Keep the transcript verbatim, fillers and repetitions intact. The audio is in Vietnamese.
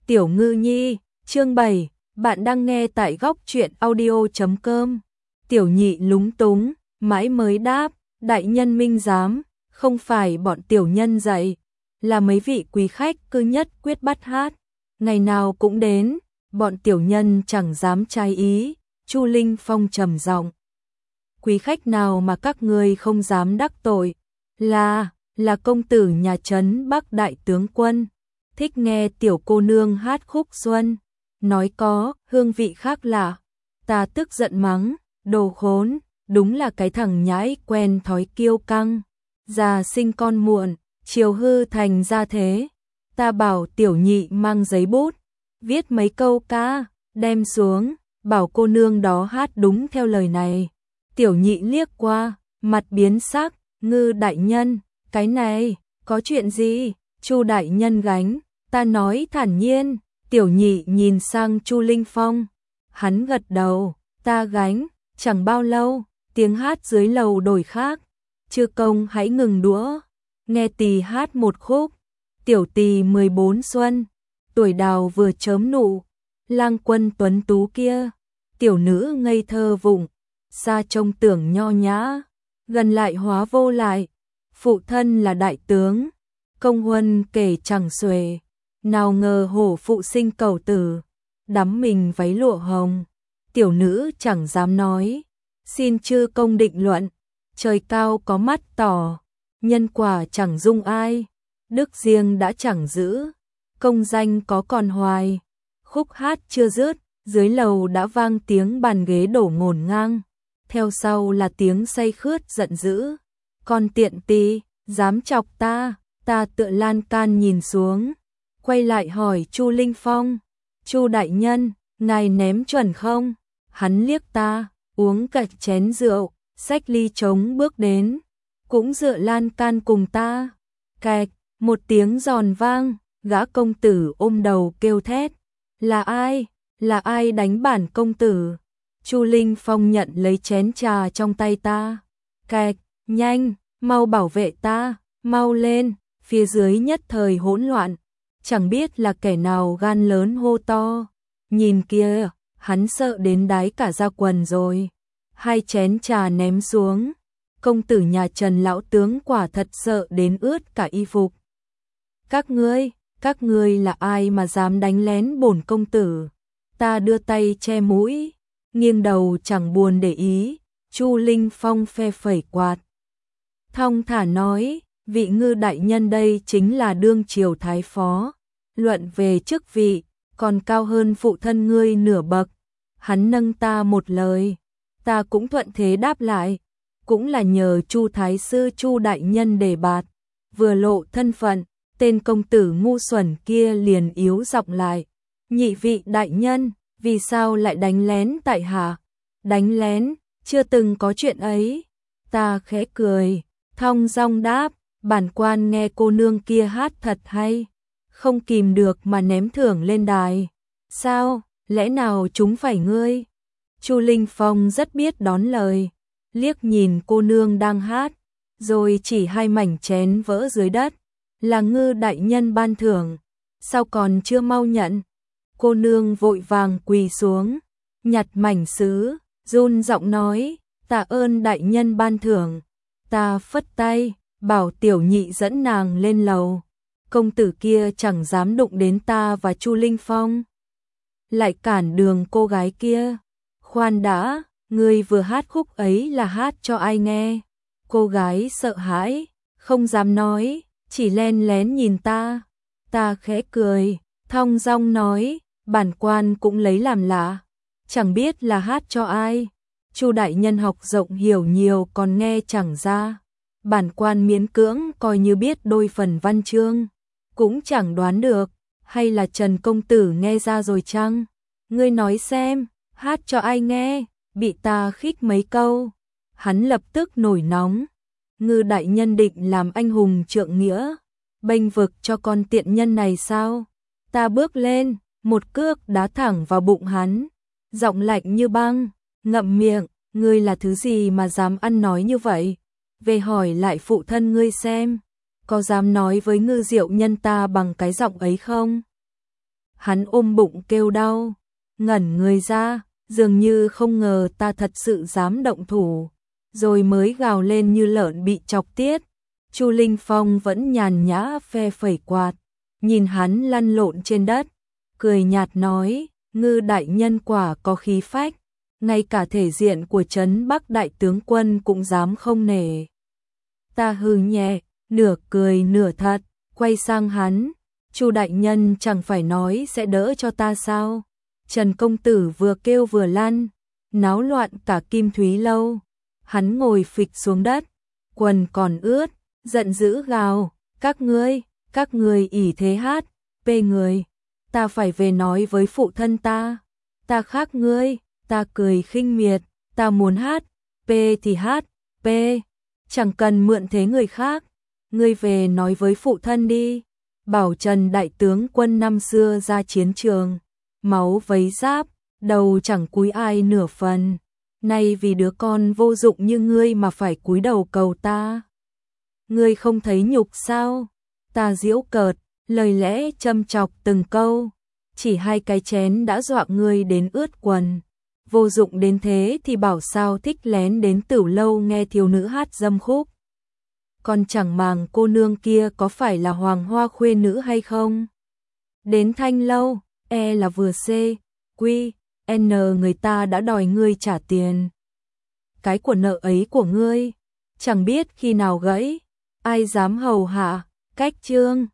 Tiểu Ngư Nhi, chương bảy, bạn đang nghe tại góc truyện audio chấm com. Tiểu Nhị lúng túng, mãi mới đáp, đại nhân minh giám, không phải bọn tiểu nhân dạy, là mấy vị quý khách cư nhất quyết bắt hát, ngày nào cũng đến, bọn tiểu nhân chẳng dám trái ý. Chu Linh Phong trầm giọng, quý khách nào mà các ngươi không dám đắc tội? Là, là công tử nhà trấn Bắc đại tướng quân, thích nghe tiểu cô nương hát khúc xuân, nói có hương vị khác lạ. Ta tức giận mắng, đồ khốn, đúng là cái thằng nhãi quen thói kiêu căng, già sinh con muộn, chiều hư thành ra thế. Ta bảo Tiểu Nhị mang giấy bút, viết mấy câu ca, đem xuống, bảo cô nương đó hát đúng theo lời này. Tiểu Nhị liếc qua, mặt biến sắc, Ngư đại nhân, cái này, có chuyện gì? Chu đại nhân gánh, ta nói thản nhiên. Tiểu Nhị nhìn sang Chu Linh Phong, hắn gật đầu, ta gánh. Chẳng bao lâu, tiếng hát dưới lầu đổi khác. Chư công hãy ngừng đũa, nghe tỳ hát một khúc. Tiểu tỳ mười bốn xuân, tuổi đào vừa chớm nụ, lang quân tuấn tú kia, tiểu nữ ngây thơ vụng, xa trông tưởng nho nhã, gần lại hóa vô lại. Phụ thân là đại tướng, công huân kể chẳng xuể, nào ngờ hổ phụ sinh cầu tử, đắm mình váy lụa hồng. Tiểu nữ chẳng dám nói, xin chư công định luận, trời cao có mắt tỏ, nhân quả chẳng dung ai, đức riêng đã chẳng giữ, công danh có còn hoài. Khúc hát chưa dứt, dưới lầu đã vang tiếng bàn ghế đổ ngổn ngang, theo sau là tiếng say khướt giận dữ, con tiện tì, dám chọc ta. Ta tựa lan can nhìn xuống, quay lại hỏi Chu Linh Phong, Chu đại nhân, ngài ném chuẩn không? Hắn liếc ta, uống cạn chén rượu, xách ly trống bước đến, cũng dựa lan can cùng ta. Kẹt, một tiếng giòn vang, gã công tử ôm đầu kêu thét, là ai, là ai đánh bản công tử? Chu Linh Phong nhận lấy chén trà trong tay ta, kẹt, nhanh, mau bảo vệ ta, mau lên. Phía dưới nhất thời hỗn loạn, chẳng biết là kẻ nào gan lớn hô to, nhìn kia, hắn sợ đến đái cả da quần rồi. Hai chén trà ném xuống, công tử nhà Trần lão tướng quả thật sợ đến ướt cả y phục. Các ngươi, các ngươi là ai mà dám đánh lén bổn công tử? Ta đưa tay che mũi, nghiêng đầu chẳng buồn để ý. Chu Linh Phong phe phẩy quạt, thong thả nói, vị Ngư đại nhân đây chính là đương triều thái phó, luận về chức vị, còn cao hơn phụ thân ngươi nửa bậc. Hắn nâng ta một lời, ta cũng thuận thế đáp lại, cũng là nhờ Chu thái sư Chu đại nhân đề bạt. Vừa lộ thân phận, tên công tử ngu xuẩn kia liền yếu giọng lại, nhị vị đại nhân, vì sao lại đánh lén tại hạ? Đánh lén, chưa từng có chuyện ấy. Ta khẽ cười, thong dong đáp, bản quan nghe cô nương kia hát thật hay, không kìm được mà ném thưởng lên đài. Sao, lẽ nào chúng phải ngươi? Chu Linh Phong rất biết đón lời, liếc nhìn cô nương đang hát, rồi chỉ hai mảnh chén vỡ dưới đất, là Ngư đại nhân ban thưởng, sao còn chưa mau nhận? Cô nương vội vàng quỳ xuống, nhặt mảnh sứ, run giọng nói, tạ ơn đại nhân ban thưởng. Ta phất tay, bảo Tiểu Nhị dẫn nàng lên lầu. Công tử kia chẳng dám đụng đến ta và Chu Linh Phong, lại cản đường cô gái kia. Khoan đã, ngươi vừa hát khúc ấy là hát cho ai nghe? Cô gái sợ hãi, không dám nói, chỉ len lén nhìn ta. Ta khẽ cười, thong dong nói, bản quan cũng lấy làm lạ, chẳng biết là hát cho ai. Chu đại nhân học rộng hiểu nhiều còn nghe chẳng ra, bản quan miễn cưỡng coi như biết đôi phần văn chương, cũng chẳng đoán được, hay là Trần công tử nghe ra rồi chăng? Ngươi nói xem, hát cho ai nghe? Bị ta khích mấy câu, hắn lập tức nổi nóng. Ngư đại nhân định làm anh hùng trượng nghĩa, bênh vực cho con tiện nhân này sao? Ta bước lên, một cước đá thẳng vào bụng hắn, giọng lạnh như băng, ngậm miệng, ngươi là thứ gì mà dám ăn nói như vậy? Về hỏi lại phụ thân ngươi xem, có dám nói với Ngư diệu nhân ta bằng cái giọng ấy không? Hắn ôm bụng kêu đau, ngẩn người ra, dường như không ngờ ta thật sự dám động thủ, rồi mới gào lên như lợn bị chọc tiết. Chu Linh Phong vẫn nhàn nhã phe phẩy quạt, nhìn hắn lăn lộn trên đất, cười nhạt nói, Ngư đại nhân quả có khí phách, ngay cả thể diện của trấn Bắc đại tướng quân cũng dám không nể. Ta hừ nhẹ, nửa cười nửa thật, quay sang hắn, Chu đại nhân chẳng phải nói sẽ đỡ cho ta sao? Trần công tử vừa kêu vừa lăn, náo loạn cả Kim Thúy lâu. Hắn ngồi phịch xuống đất, quần còn ướt, giận dữ gào, các ngươi, các ngươi ỷ thế hát, pê người, ta phải về nói với phụ thân ta, ta khác ngươi. Ta cười khinh miệt, ta muốn hát, pê thì hát, pê, chẳng cần mượn thế người khác, ngươi về nói với phụ thân đi, bảo Trần đại tướng quân năm xưa ra chiến trường, máu vấy giáp, đầu chẳng cúi ai nửa phần, nay vì đứa con vô dụng như ngươi mà phải cúi đầu cầu ta. Ngươi không thấy nhục sao? Ta giễu cợt, lời lẽ châm chọc từng câu, chỉ hai cái chén đã dọa ngươi đến ướt quần. Vô dụng đến thế thì bảo sao thích lén đến Tửu lâu nghe thiếu nữ hát dâm khúc. Còn chẳng màng cô nương kia có phải là hoàng hoa khuê nữ hay không. Đến Thanh lâu, e là vừa C, Quy, N người ta đã đòi ngươi trả tiền. Cái của nợ ấy của ngươi, chẳng biết khi nào gãy, ai dám hầu hạ, cách trương.